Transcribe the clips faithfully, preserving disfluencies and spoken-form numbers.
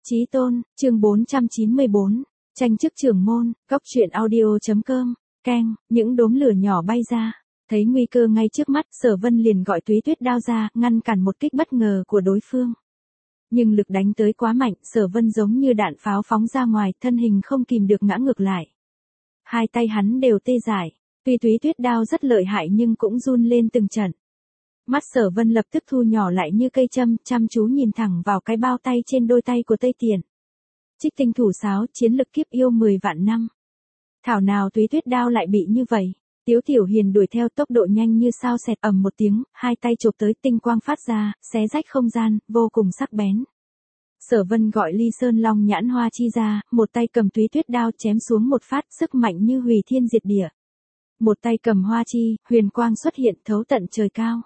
Chí tôn, chương bốn trăm chín mươi bốn, tranh chức trưởng môn, góc truyện audio.com, keng, những đốm lửa nhỏ bay ra. Thấy nguy cơ ngay trước mắt, Sở Vân liền gọi Túy Tuyết đao ra, ngăn cản một kích bất ngờ của đối phương. Nhưng lực đánh tới quá mạnh, Sở Vân giống như đạn pháo phóng ra ngoài, thân hình không kìm được ngã ngược lại. Hai tay hắn đều tê dại, tuy Túy Tuyết đao rất lợi hại nhưng cũng run lên từng trận. Mắt Sở Vân lập tức thu nhỏ lại như cây châm, chăm chú nhìn thẳng vào cái bao tay trên đôi tay của Tây Tiện. Trích tinh thủ sáo, chiến lực kiếp yêu mười vạn năm. Thảo nào Túy Tuyết đao lại bị như vậy. Tiếu Tiểu Hiền đuổi theo tốc độ nhanh như sao xẹt, ầm một tiếng, hai tay chộp tới, tinh quang phát ra, xé rách không gian, vô cùng sắc bén. Sở Vân gọi Ly Sơn Long nhãn hoa chi ra, một tay cầm Túy Tuyết đao chém xuống một phát, sức mạnh như hủy thiên diệt địa. Một tay cầm hoa chi, huyền quang xuất hiện thấu tận trời cao.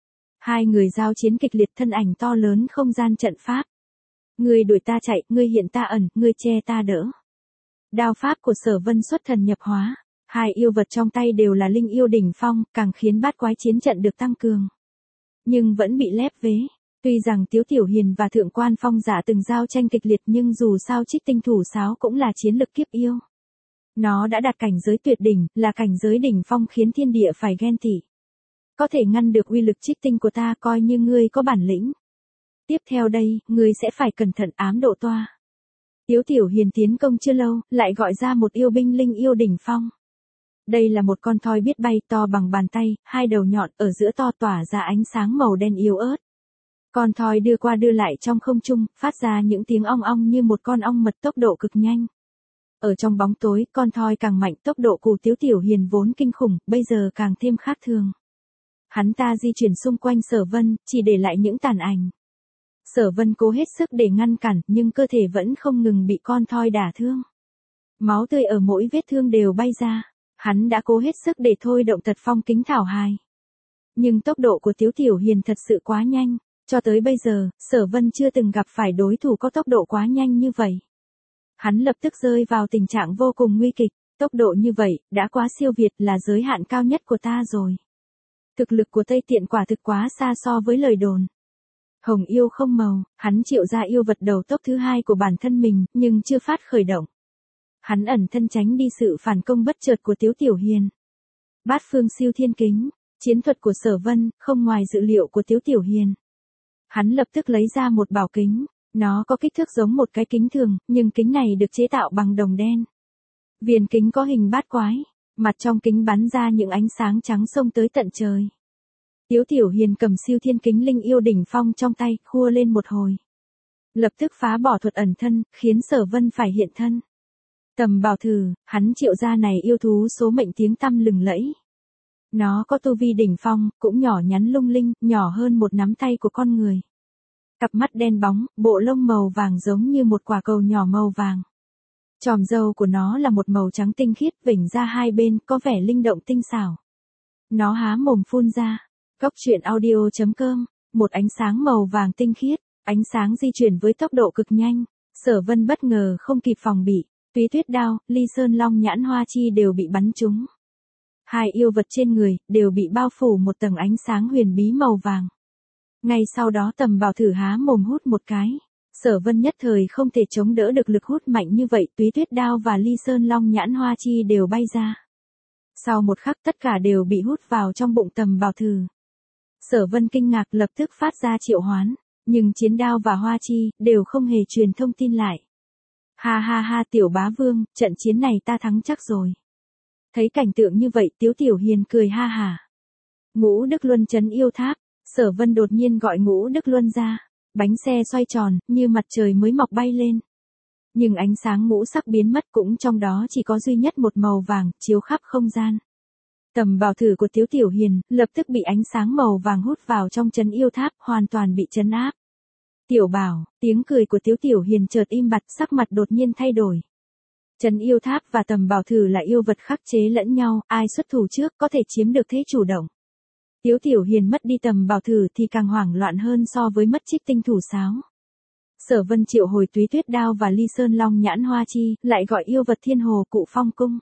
Hai người giao chiến kịch liệt, thân ảnh to lớn không gian trận pháp. Ngươi đuổi ta chạy, ngươi hiện ta ẩn, ngươi che ta đỡ. Đao pháp của Sở Vân xuất thần nhập hóa. Hai yêu vật trong tay đều là linh yêu đỉnh phong, càng khiến bát quái chiến trận được tăng cường. Nhưng vẫn bị lép vế. Tuy rằng Tiếu Tiểu Hiền và Thượng Quan Phong Giả từng giao tranh kịch liệt nhưng dù sao Trích tinh thủ sáo cũng là chiến lực kiếp yêu. Nó đã đạt cảnh giới tuyệt đỉnh, là cảnh giới đỉnh phong khiến thiên địa phải ghen tị. Có thể ngăn được uy lực trích tinh của ta, coi như ngươi có bản lĩnh. Tiếp theo đây, ngươi sẽ phải cẩn thận ám độ toa. Tiếu Tiểu Hiền tiến công chưa lâu, lại gọi ra một yêu binh linh yêu đỉnh phong. Đây là một con thoi biết bay, to bằng bàn tay, hai đầu nhọn, ở giữa to tỏa ra ánh sáng màu đen yếu ớt. Con thoi đưa qua đưa lại trong không trung, phát ra những tiếng ong ong như một con ong mật, tốc độ cực nhanh. Ở trong bóng tối, con thoi càng mạnh, tốc độ của Tiếu Tiểu Hiền vốn kinh khủng, bây giờ càng thêm khác thường. Hắn ta di chuyển xung quanh Sở Vân, chỉ để lại những tàn ảnh. Sở Vân cố hết sức để ngăn cản, nhưng cơ thể vẫn không ngừng bị con thoi đả thương. Máu tươi ở mỗi vết thương đều bay ra. Hắn đã cố hết sức để thôi động tật phong kính thảo hài. Nhưng tốc độ của Tiếu Tiểu Hiền thật sự quá nhanh. Cho tới bây giờ, Sở Vân chưa từng gặp phải đối thủ có tốc độ quá nhanh như vậy. Hắn lập tức rơi vào tình trạng vô cùng nguy kịch. Tốc độ như vậy, đã quá siêu việt, là giới hạn cao nhất của ta rồi. Thực lực của Tây Tiện quả thực quá xa so với lời đồn. Hồng yêu không màu, hắn triệu ra yêu vật đầu tốc thứ hai của bản thân mình, nhưng chưa phát khởi động. Hắn ẩn thân tránh đi sự phản công bất chợt của Tiếu Tiểu Hiền. Bát phương siêu thiên kính, chiến thuật của Sở Vân, không ngoài dự liệu của Tiếu Tiểu Hiền. Hắn lập tức lấy ra một bảo kính, nó có kích thước giống một cái kính thường, nhưng kính này được chế tạo bằng đồng đen. Viền kính có hình bát quái, mặt trong kính bắn ra những ánh sáng trắng xông tới tận trời. Tiếu Tiểu Hiền cầm siêu thiên kính linh yêu đỉnh phong trong tay, khua lên một hồi. Lập tức phá bỏ thuật ẩn thân, khiến Sở Vân phải hiện thân. Tầm Bảo Thử, hắn triệu ra này yêu thú số mệnh tiếng tăm lừng lẫy. Nó có tu vi đỉnh phong, cũng nhỏ nhắn lung linh, nhỏ hơn một nắm tay của con người. Cặp mắt đen bóng, bộ lông màu vàng giống như một quả cầu nhỏ màu vàng. Chòm râu của nó là một màu trắng tinh khiết, vểnh ra hai bên, có vẻ linh động tinh xảo. Nó há mồm phun ra. Góc truyện audio.com, một ánh sáng màu vàng tinh khiết, ánh sáng di chuyển với tốc độ cực nhanh. Sở Vân bất ngờ không kịp phòng bị. Túy Tuyết đao, Ly Sơn Long nhãn hoa chi đều bị bắn trúng. Hai yêu vật trên người, đều bị bao phủ một tầng ánh sáng huyền bí màu vàng. Ngay sau đó Tầm Bảo Thử há mồm hút một cái. Sở Vân nhất thời không thể chống đỡ được lực hút mạnh như vậy, Túy Tuyết đao và Ly Sơn Long nhãn hoa chi đều bay ra. Sau một khắc tất cả đều bị hút vào trong bụng Tầm Bảo Thử. Sở Vân kinh ngạc lập tức phát ra triệu hoán, nhưng chiến đao và hoa chi, đều không hề truyền thông tin lại. Ha ha ha Tiểu Bá Vương, trận chiến này ta thắng chắc rồi. Thấy cảnh tượng như vậy Tiếu Tiểu Hiền cười ha hả. Ngũ Đức Luân trấn yêu tháp, Sở Vân đột nhiên gọi Ngũ Đức Luân ra. Bánh xe xoay tròn, như mặt trời mới mọc bay lên. Nhưng ánh sáng ngũ sắc biến mất, cũng trong đó chỉ có duy nhất một màu vàng, chiếu khắp không gian. Tầm Bảo Thử của Tiếu Tiểu Hiền, lập tức bị ánh sáng màu vàng hút vào trong trấn yêu tháp, hoàn toàn bị trấn áp. Tiểu Bảo, tiếng cười của Tiếu Tiểu Hiền chợt im bặt, sắc mặt đột nhiên thay đổi. Trấn yêu tháp và Tầm Bảo Thử là yêu vật khắc chế lẫn nhau, ai xuất thủ trước có thể chiếm được thế chủ động. Tiếu Tiểu Hiền mất đi Tầm Bảo Thử thì càng hoảng loạn hơn so với mất Trích tinh thủ sáo. Sở Vân triệu hồi Túy Tuyết đao và Ly Sơn Long nhãn hoa chi, lại gọi yêu vật Thiên Hồ Cụ Phong cung.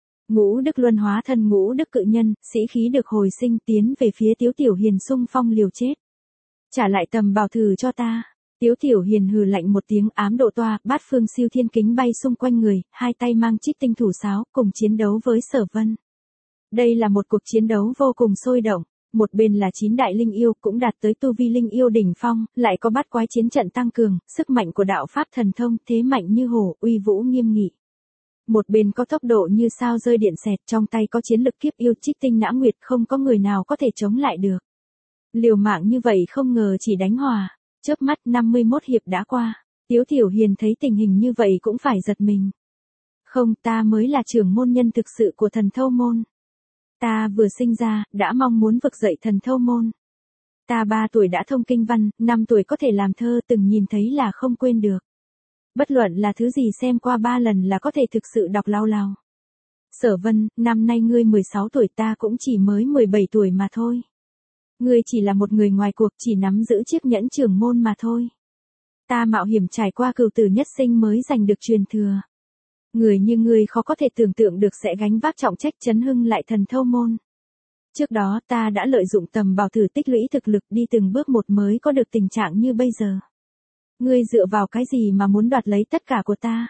Ngũ Đức Luân hóa thân Ngũ Đức Cự Nhân, sĩ khí được hồi sinh, tiến về phía Tiếu Tiểu Hiền xung phong liều chết. Trả lại Tầm Bảo Thử cho ta. Tiếu Tiểu Hiền hừ lạnh một tiếng, ám độ toa, bát phương siêu thiên kính bay xung quanh người, hai tay mang trích tinh thủ sáo, cùng chiến đấu với Sở Vân. Đây là một cuộc chiến đấu vô cùng sôi động. Một bên là chín đại linh yêu cũng đạt tới tu vi linh yêu đỉnh phong, lại có bát quái chiến trận tăng cường, sức mạnh của đạo pháp thần thông, thế mạnh như hổ, uy vũ nghiêm nghị. Một bên có tốc độ như sao rơi điện xẹt, trong tay có chiến lực kiếp yêu trích tinh nã nguyệt, không có người nào có thể chống lại được. Liều mạng như vậy không ngờ chỉ đánh hòa, chớp mắt năm mươi mốt hiệp đã qua, Tiếu Tiểu Hiền thấy tình hình như vậy cũng phải giật mình. Không, ta mới là trưởng môn nhân thực sự của thần thâu môn. Ta vừa sinh ra, đã mong muốn vực dậy thần thâu môn. Ta ba tuổi đã thông kinh văn, năm tuổi có thể làm thơ, từng nhìn thấy là không quên được. Bất luận là thứ gì xem qua ba lần là có thể thực sự đọc lao lao. Sở Vân, năm nay ngươi mười sáu tuổi, ta cũng chỉ mới mười bảy tuổi mà thôi. Ngươi chỉ là một người ngoài cuộc, chỉ nắm giữ chiếc nhẫn trưởng môn mà thôi. Ta mạo hiểm trải qua cửu tử nhất sinh mới giành được truyền thừa. Người như ngươi khó có thể tưởng tượng được sẽ gánh vác trọng trách chấn hưng lại thần thâu môn. Trước đó ta đã lợi dụng tầm bảo thử tích lũy thực lực đi từng bước một mới có được tình trạng như bây giờ. Ngươi dựa vào cái gì mà muốn đoạt lấy tất cả của ta?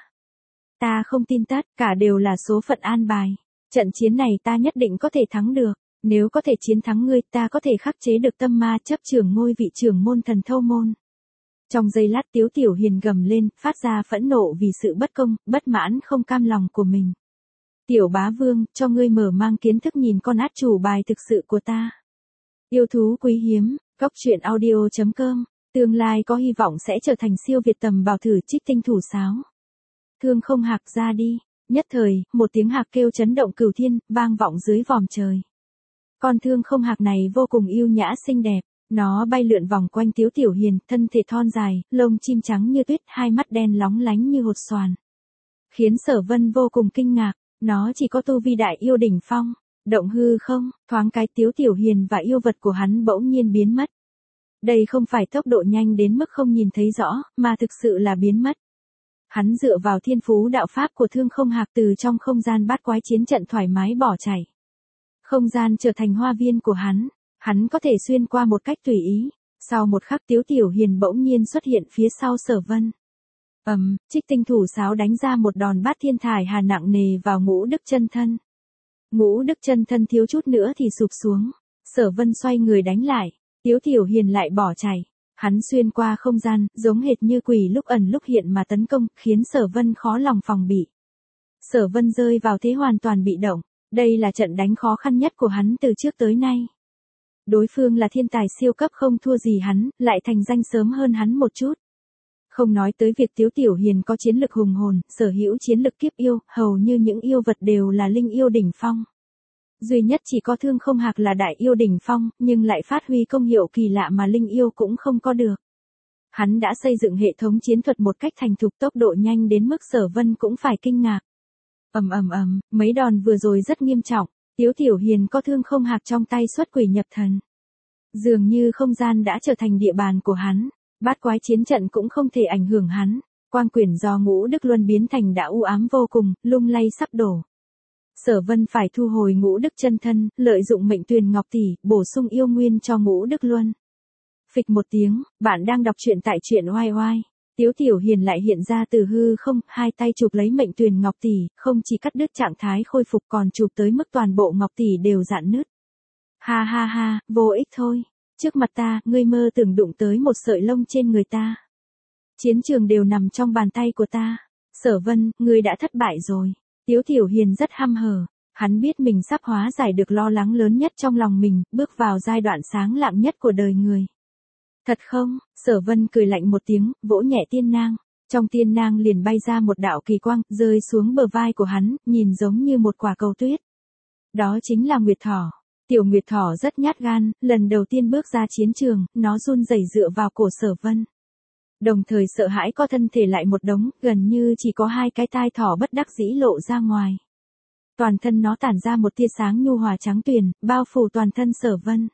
Ta không tin tất cả đều là số phận an bài. Trận chiến này ta nhất định có thể thắng được. Nếu có thể chiến thắng ngươi, ta có thể khắc chế được tâm ma chấp trưởng ngôi vị trưởng môn thần thâu môn. Trong giây lát Tiếu Tiểu Hiền gầm lên, phát ra phẫn nộ vì sự bất công, bất mãn không cam lòng của mình. Tiểu bá vương, cho ngươi mở mang kiến thức nhìn con át chủ bài thực sự của ta. Yêu thú quý hiếm, góc truyện audio chấm com, tương lai có hy vọng sẽ trở thành siêu việt tầm bảo thử trích tinh thủ sáo. Thương không hạc ra đi, nhất thời, một tiếng hạc kêu chấn động cửu thiên, vang vọng dưới vòm trời. Con thương không hạc này vô cùng yêu nhã xinh đẹp. Nó bay lượn vòng quanh Tiếu Tiểu Hiền, thân thể thon dài, lông chim trắng như tuyết, hai mắt đen lóng lánh như hột xoàn. Khiến Sở Vân vô cùng kinh ngạc, nó chỉ có tu vi đại yêu đỉnh phong, động hư không, thoáng cái Tiếu Tiểu Hiền và yêu vật của hắn bỗng nhiên biến mất. Đây không phải tốc độ nhanh đến mức không nhìn thấy rõ, mà thực sự là biến mất. Hắn dựa vào thiên phú đạo pháp của thương không hạc từ trong không gian bát quái chiến trận thoải mái bỏ chạy. Không gian trở thành hoa viên của hắn. Hắn có thể xuyên qua một cách tùy ý. Sau một khắc Tiếu Tiểu Hiền bỗng nhiên xuất hiện phía sau Sở Vân. Ầm, um, trích tinh thủ sáo đánh ra một đòn bát thiên thải hà nặng nề vào Ngũ Đức chân thân. Ngũ Đức chân thân thiếu chút nữa thì sụp xuống. Sở Vân xoay người đánh lại. Tiếu Tiểu Hiền lại bỏ chạy. Hắn xuyên qua không gian, giống hệt như quỷ lúc ẩn lúc hiện mà tấn công, khiến Sở Vân khó lòng phòng bị. Sở Vân rơi vào thế hoàn toàn bị động. Đây là trận đánh khó khăn nhất của hắn từ trước tới nay. Đối phương là thiên tài siêu cấp không thua gì hắn, lại thành danh sớm hơn hắn một chút. Không nói tới việc Tiếu Tiểu Hiền có chiến lực hùng hồn, sở hữu chiến lực kiếp yêu, hầu như những yêu vật đều là linh yêu đỉnh phong. Duy nhất chỉ có thương không hạc là đại yêu đỉnh phong, nhưng lại phát huy công hiệu kỳ lạ mà linh yêu cũng không có được. Hắn đã xây dựng hệ thống chiến thuật một cách thành thục, tốc độ nhanh đến mức Sở Vân cũng phải kinh ngạc. Ầm ầm ầm, mấy đòn vừa rồi rất nghiêm trọng. Tiếu Tiểu Hiền có thương không hạc trong tay xuất quỷ nhập thần. Dường như không gian đã trở thành địa bàn của hắn, bát quái chiến trận cũng không thể ảnh hưởng hắn. Quang quyển do Ngũ Đức Luân biến thành đã u ám vô cùng, lung lay sắp đổ. Sở Vân phải thu hồi Ngũ Đức chân thân, lợi dụng mệnh tuyền ngọc tỷ, bổ sung yêu nguyên cho Ngũ Đức Luân. Phịch một tiếng, bạn đang đọc truyện tại truyện oai oai. Tiếu Tiểu Hiền lại hiện ra từ hư không, hai tay chụp lấy mệnh tuyền ngọc tỷ, không chỉ cắt đứt trạng thái khôi phục còn chụp tới mức toàn bộ ngọc tỷ đều rạn nứt. Ha ha ha, vô ích thôi. Trước mặt ta, ngươi mơ tưởng đụng tới một sợi lông trên người ta. Chiến trường đều nằm trong bàn tay của ta. Sở Vân, ngươi đã thất bại rồi. Tiếu Tiểu Hiền rất hăm hở. Hắn biết mình sắp hóa giải được lo lắng lớn nhất trong lòng mình, bước vào giai đoạn sáng lạng nhất của đời người. Thật không? Sở Vân cười lạnh một tiếng, vỗ nhẹ tiên nang. Trong tiên nang liền bay ra một đạo kỳ quang, rơi xuống bờ vai của hắn, nhìn giống như một quả cầu tuyết. Đó chính là Nguyệt Thỏ. Tiểu Nguyệt Thỏ rất nhát gan, lần đầu tiên bước ra chiến trường, nó run rẩy dựa vào cổ Sở Vân. Đồng thời sợ hãi co thân thể lại một đống, gần như chỉ có hai cái tai thỏ bất đắc dĩ lộ ra ngoài. Toàn thân nó tản ra một tia sáng nhu hòa trắng tuyền, bao phủ toàn thân Sở Vân.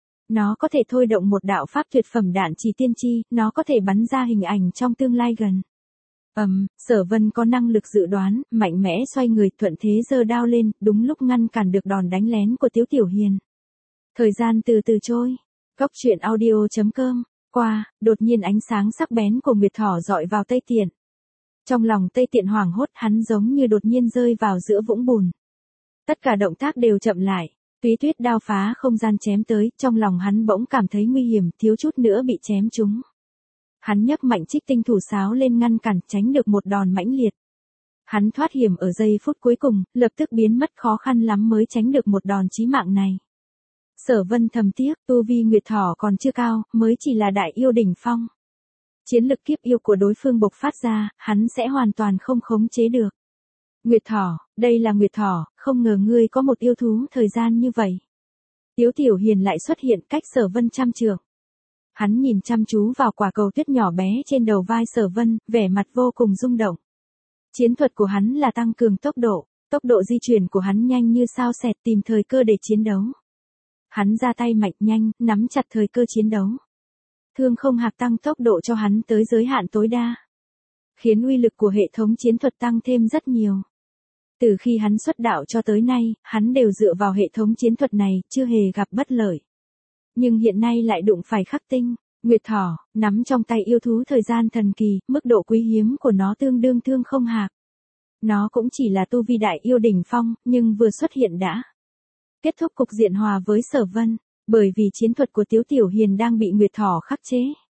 Nó có thể thôi động một đạo pháp tuyệt phẩm đạn chỉ tiên chi, nó có thể bắn ra hình ảnh trong tương lai gần. Ầm, um, Sở Vân có năng lực dự đoán, mạnh mẽ xoay người, thuận thế giơ đao lên, đúng lúc ngăn cản được đòn đánh lén của Tiếu Tiểu Hiền. Thời gian từ từ trôi. Góc truyện audio chấm com qua, đột nhiên ánh sáng sắc bén của Nguyệt Thỏ dọi vào Tây Tiện. Trong lòng Tây Tiện hoảng hốt, hắn giống như đột nhiên rơi vào giữa vũng bùn. Tất cả động tác đều chậm lại, Túy Tuyết đao phá không gian chém tới, trong lòng hắn bỗng cảm thấy nguy hiểm, thiếu chút nữa bị chém trúng. Hắn nhấc mạnh Trích Tinh thủ sáo lên ngăn cản, tránh được một đòn mãnh liệt. Hắn thoát hiểm ở giây phút cuối cùng, lập tức biến mất, khó khăn lắm mới tránh được một đòn chí mạng này. Sở Vân thầm tiếc, tu vi Nguyệt Thỏ còn chưa cao, mới chỉ là đại yêu đỉnh phong. Chiến lực kiếp yêu của đối phương bộc phát ra, hắn sẽ hoàn toàn không khống chế được. Nguyệt Thỏ, đây là Nguyệt Thỏ, không ngờ ngươi có một yêu thú thời gian như vậy. Tiếu Tiểu Hiền lại xuất hiện cách Sở Vân trăm trượng. Hắn nhìn chăm chú vào quả cầu tuyết nhỏ bé trên đầu vai Sở Vân, vẻ mặt vô cùng rung động. Chiến thuật của hắn là tăng cường tốc độ, tốc độ di chuyển của hắn nhanh như sao xẹt, tìm thời cơ để chiến đấu. Hắn ra tay mạnh nhanh, nắm chặt thời cơ chiến đấu. Thương Không Hạc tăng tốc độ cho hắn tới giới hạn tối đa, khiến uy lực của hệ thống chiến thuật tăng thêm rất nhiều. Từ khi hắn xuất đạo cho tới nay, hắn đều dựa vào hệ thống chiến thuật này, chưa hề gặp bất lợi. Nhưng hiện nay lại đụng phải khắc tinh, Nguyệt Thỏ, nắm trong tay yêu thú thời gian thần kỳ, mức độ quý hiếm của nó tương đương Thương Không Hạc. Nó cũng chỉ là tu vi đại yêu đỉnh phong, nhưng vừa xuất hiện đã kết thúc cục diện hòa với Sở Vân, bởi vì chiến thuật của Tiếu Tiểu Hiền đang bị Nguyệt Thỏ khắc chế.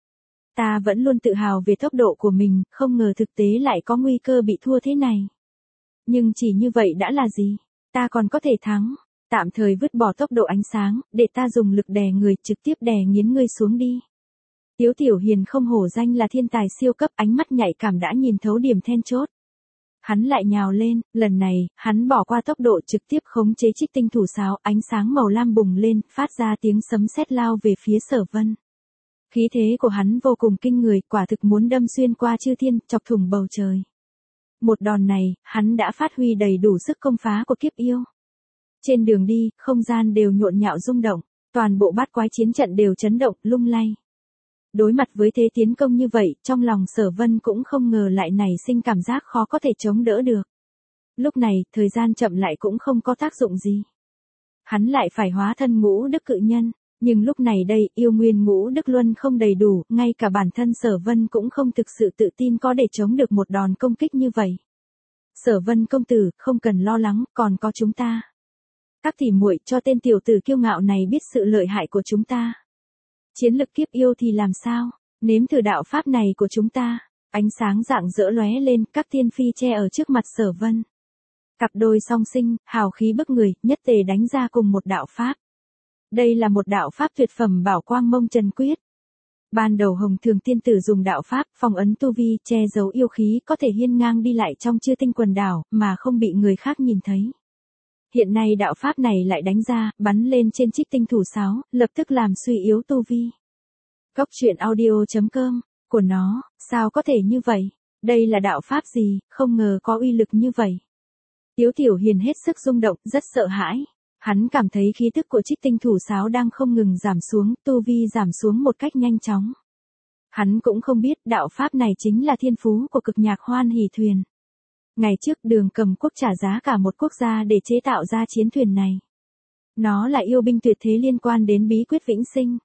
Ta vẫn luôn tự hào về tốc độ của mình, không ngờ thực tế lại có nguy cơ bị thua thế này. Nhưng chỉ như vậy đã là gì? Ta còn có thể thắng. Tạm thời vứt bỏ tốc độ ánh sáng, để ta dùng lực đè người, trực tiếp đè nghiến ngươi xuống đi. Tiếu Tiểu Hiền không hổ danh là thiên tài siêu cấp, ánh mắt nhạy cảm đã nhìn thấu điểm then chốt. Hắn lại nhào lên, lần này, hắn bỏ qua tốc độ, trực tiếp khống chế Trích Tinh thủ sáo, ánh sáng màu lam bùng lên, phát ra tiếng sấm sét lao về phía Sở Vân. Khí thế của hắn vô cùng kinh người, quả thực muốn đâm xuyên qua chư thiên, chọc thủng bầu trời. Một đòn này, hắn đã phát huy đầy đủ sức công phá của kiếp yêu. Trên đường đi, không gian đều nhộn nhạo rung động, toàn bộ bát quái chiến trận đều chấn động, lung lay. Đối mặt với thế tiến công như vậy, trong lòng Sở Vân cũng không ngờ lại nảy sinh cảm giác khó có thể chống đỡ được. Lúc này, thời gian chậm lại cũng không có tác dụng gì. Hắn lại phải hóa thân ngũ đức cự nhân, nhưng lúc này đây, yêu nguyên ngũ đức luân không đầy đủ, ngay cả bản thân Sở Vân cũng không thực sự tự tin có để chống được một đòn công kích như vậy. Sở Vân công tử, không cần lo lắng, còn có chúng ta. Các tỷ muội, cho tên tiểu tử kiêu ngạo này biết sự lợi hại của chúng ta. Chiến lực kiếp yêu thì làm sao? Nếm thử đạo pháp này của chúng ta. Ánh sáng rạng rỡ lóe lên, các tiên phi che ở trước mặt Sở Vân. Cặp đôi song sinh, hào khí bức người, nhất tề đánh ra cùng một đạo pháp. Đây là một đạo pháp tuyệt phẩm Bảo Quang Mông Trần Quyết. Ban đầu Hồng Thường tiên tử dùng đạo pháp phong ấn tu vi, che giấu yêu khí, có thể hiên ngang đi lại trong Chư Tinh quần đảo, mà không bị người khác nhìn thấy. Hiện nay đạo pháp này lại đánh ra, bắn lên trên Trích Tinh thủ sáo, lập tức làm suy yếu tu vi. Góc truyện audio chấm com, của nó, sao có thể như vậy? Đây là đạo pháp gì, không ngờ có uy lực như vậy. Tiếu Tiểu Hiền hết sức rung động, rất sợ hãi. Hắn cảm thấy khí tức của Trích Tinh thủ sáo đang không ngừng giảm xuống, tu vi giảm xuống một cách nhanh chóng. Hắn cũng không biết đạo pháp này chính là thiên phú của Cực Nhạc Hoan Hỷ thuyền. Ngày trước Đường Cầm quốc trả giá cả một quốc gia để chế tạo ra chiến thuyền này. Nó là yêu binh tuyệt thế liên quan đến bí quyết vĩnh sinh.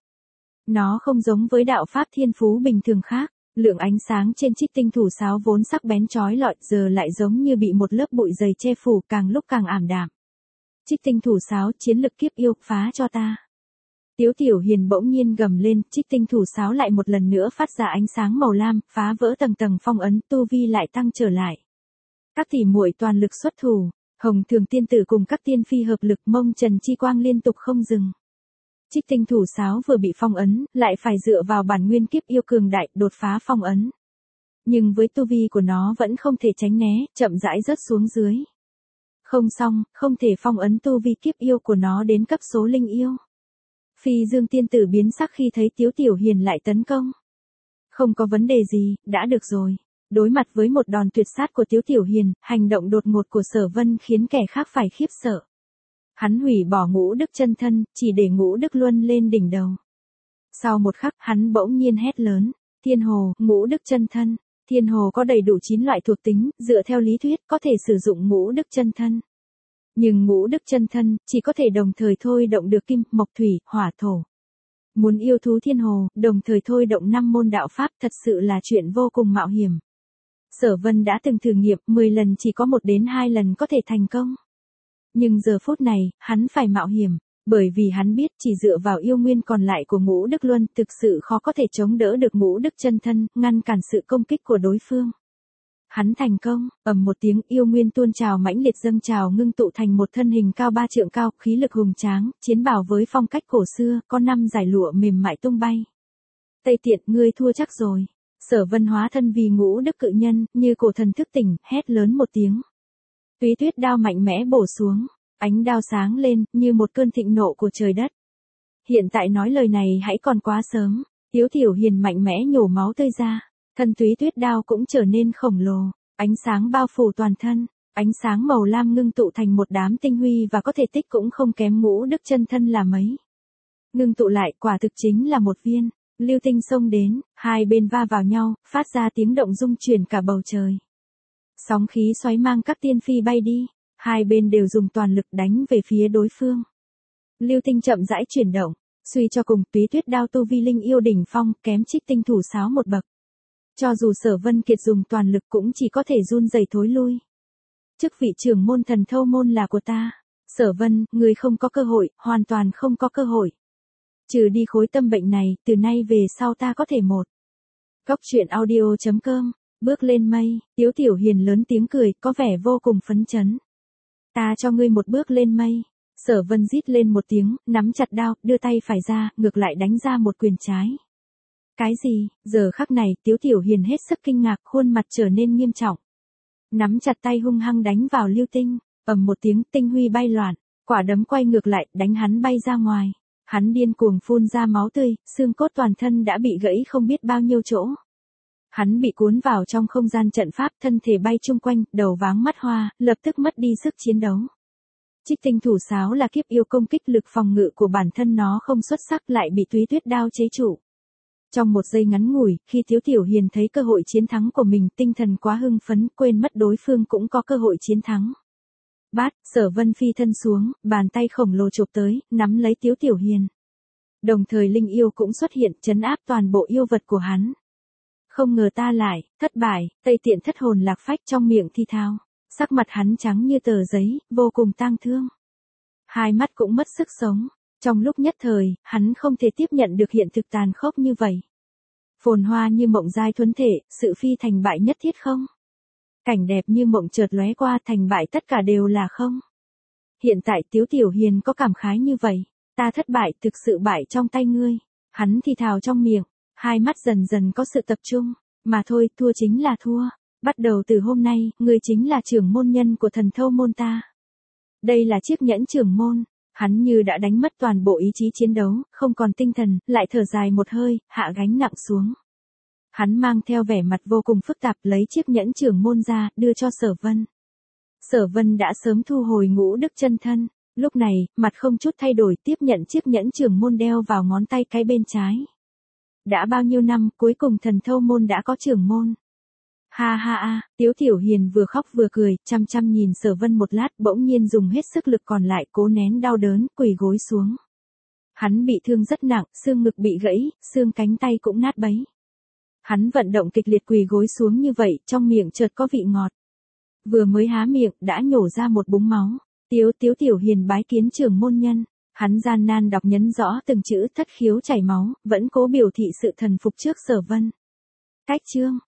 Nó không giống với đạo pháp thiên phú bình thường khác, lượng ánh sáng trên Trích Tinh thủ sáo vốn sắc bén chói lọi giờ lại giống như bị một lớp bụi dày che phủ, càng lúc càng ảm đạm. Trích Tinh thủ sáo, chiến lực kiếp yêu, phá cho ta. Tiếu Tiểu Hiền bỗng nhiên gầm lên, Trích Tinh thủ sáo lại một lần nữa phát ra ánh sáng màu lam, phá vỡ tầng tầng phong ấn, tu vi lại tăng trở lại. Các tỷ muội toàn lực xuất thủ, Hồng Thường tiên tử cùng các tiên phi hợp lực, mông trần chi quang liên tục không dừng. Trích Tinh thủ sáo vừa bị phong ấn, lại phải dựa vào bản nguyên kiếp yêu cường đại, đột phá phong ấn. Nhưng với tu vi của nó vẫn không thể tránh né, chậm rãi rớt xuống dưới. Không xong, không thể phong ấn tu vi kiếp yêu của nó đến cấp số linh yêu. Phi Dương tiên tử biến sắc khi thấy Tiếu Tiểu Hiền lại tấn công. Không có vấn đề gì, đã được rồi. Đối mặt với một đòn tuyệt sát của Tiếu Tiểu Hiền, hành động đột ngột của Sở Vân khiến kẻ khác phải khiếp sợ. Hắn hủy bỏ ngũ đức chân thân, chỉ để ngũ đức luân lên đỉnh đầu. Sau một khắc, hắn bỗng nhiên hét lớn, Thiên Hồ, ngũ đức chân thân. Thiên Hồ có đầy đủ chín loại thuộc tính, dựa theo lý thuyết, có thể sử dụng ngũ đức chân thân. Nhưng ngũ đức chân thân, chỉ có thể đồng thời thôi động được kim, mộc thủy, hỏa thổ. Muốn yêu thú thiên hồ, đồng thời thôi động năm môn đạo pháp thật sự là chuyện vô cùng mạo hiểm. Sở Vân đã từng thử nghiệm, mười lần chỉ có một đến hai lần có thể thành công. Nhưng giờ phút này, hắn phải mạo hiểm, bởi vì hắn biết chỉ dựa vào yêu nguyên còn lại của Ngũ Đức Luân thực sự khó có thể chống đỡ được Ngũ Đức chân thân, ngăn cản sự công kích của đối phương. Hắn thành công, ầm một tiếng, yêu nguyên tuôn trào mãnh liệt dâng trào ngưng tụ thành một thân hình cao ba trượng cao, khí lực hùng tráng, chiến bào với phong cách cổ xưa, có năm dải lụa mềm mại tung bay. Tây Tiện, ngươi thua chắc rồi. Sở Vân hóa thân vì Ngũ Đức cự nhân, như cổ thần thức tỉnh, hét lớn một tiếng. Túy tuyết đao mạnh mẽ bổ xuống, ánh đao sáng lên, như một cơn thịnh nộ của trời đất. Hiện tại nói lời này hãy còn quá sớm, Tiếu Tiểu Hiền mạnh mẽ nhổ máu tươi ra, thân túy tuyết đao cũng trở nên khổng lồ, ánh sáng bao phủ toàn thân, ánh sáng màu lam ngưng tụ thành một đám tinh huy và có thể tích cũng không kém Ngũ Đức chân thân là mấy. Ngưng tụ lại quả thực chính là một viên, lưu tinh xông đến, hai bên va vào nhau, phát ra tiếng động rung chuyển cả bầu trời. Sóng khí xoáy mang các tiên phi bay đi, hai bên đều dùng toàn lực đánh về phía đối phương. Lưu tinh chậm rãi chuyển động, suy cho cùng túy tuyết đao tu vi linh yêu đỉnh phong kém Trích Tinh thủ sáo một bậc. Cho dù Sở Vân Kiệt dùng toàn lực cũng chỉ có thể run rẩy thối lui. Chức vị trưởng môn Thần Thâu môn là của ta. Sở Vân, người không có cơ hội, hoàn toàn không có cơ hội. Trừ đi khối tâm bệnh này, từ nay về sau ta có thể một. Góc truyện audio chấm com, bước lên mây, Tiếu Tiểu Hiền lớn tiếng cười, có vẻ vô cùng phấn chấn. Ta cho ngươi một bước lên mây. Sở Vân rít lên một tiếng, nắm chặt đao, đưa tay phải ra, ngược lại đánh ra một quyền trái. Cái gì? Giờ khắc này, Tiếu Tiểu Hiền hết sức kinh ngạc, khuôn mặt trở nên nghiêm trọng. Nắm chặt tay hung hăng đánh vào lưu tinh, ầm một tiếng, tinh huy bay loạn, quả đấm quay ngược lại, đánh hắn bay ra ngoài. Hắn điên cuồng phun ra máu tươi, xương cốt toàn thân đã bị gãy không biết bao nhiêu chỗ. Hắn bị cuốn vào trong không gian trận pháp, thân thể bay chung quanh, đầu váng mắt hoa, lập tức mất đi sức chiến đấu. Trích Tinh thủ sáo là kiếp yêu, công kích lực phòng ngự của bản thân nó không xuất sắc, lại bị túy tuyết đao chế trụ. Trong một giây ngắn ngủi, khi Tiếu Tiểu Hiền thấy cơ hội chiến thắng của mình, tinh thần quá hưng phấn, quên mất đối phương cũng có cơ hội chiến thắng. Bát, Sở Vân phi thân xuống, bàn tay khổng lồ chụp tới, nắm lấy Tiếu Tiểu Hiền. Đồng thời linh yêu cũng xuất hiện, trấn áp toàn bộ yêu vật của hắn. Không ngờ ta lại, thất bại, Tây Tiện thất hồn lạc phách trong miệng thi thao. Sắc mặt hắn trắng như tờ giấy, vô cùng tang thương. Hai mắt cũng mất sức sống. Trong lúc nhất thời, hắn không thể tiếp nhận được hiện thực tàn khốc như vậy. Phồn hoa như mộng giai thuấn thể, sự phi thành bại nhất thiết không? Cảnh đẹp như mộng chợt lóe qua, thành bại tất cả đều là không? Hiện tại Tiếu Tiểu Hiền có cảm khái như vậy. Ta thất bại, thực sự bại trong tay ngươi. Hắn thì thào trong miệng, hai mắt dần dần có sự tập trung. Mà thôi, thua chính là thua. Bắt đầu từ hôm nay, ngươi chính là trưởng môn nhân của Thần Thâu môn ta. Đây là chiếc nhẫn trưởng môn. Hắn như đã đánh mất toàn bộ ý chí chiến đấu, không còn tinh thần, lại thở dài một hơi, hạ gánh nặng xuống. Hắn mang theo vẻ mặt vô cùng phức tạp, lấy chiếc nhẫn trưởng môn ra, đưa cho Sở Vân. Sở Vân đã sớm thu hồi Ngũ Đức chân thân, lúc này, mặt không chút thay đổi, tiếp nhận chiếc nhẫn trưởng môn đeo vào ngón tay cái bên trái. Đã bao nhiêu năm, cuối cùng Thần Thâu môn đã có trưởng môn. Ha ha ha, Tiếu Tiểu Hiền vừa khóc vừa cười, chăm chăm nhìn Sở Vân một lát, bỗng nhiên dùng hết sức lực còn lại, cố nén đau đớn, quỳ gối xuống. Hắn bị thương rất nặng, xương ngực bị gãy, xương cánh tay cũng nát bấy. Hắn vận động kịch liệt quỳ gối xuống như vậy, trong miệng chợt có vị ngọt. Vừa mới há miệng, đã nhổ ra một búng máu. Tiếu Tiếu Tiểu Hiền bái kiến trưởng môn nhân. Hắn gian nan đọc nhấn rõ từng chữ, thất khiếu chảy máu, vẫn cố biểu thị sự thần phục trước Sở Vân. Cách chương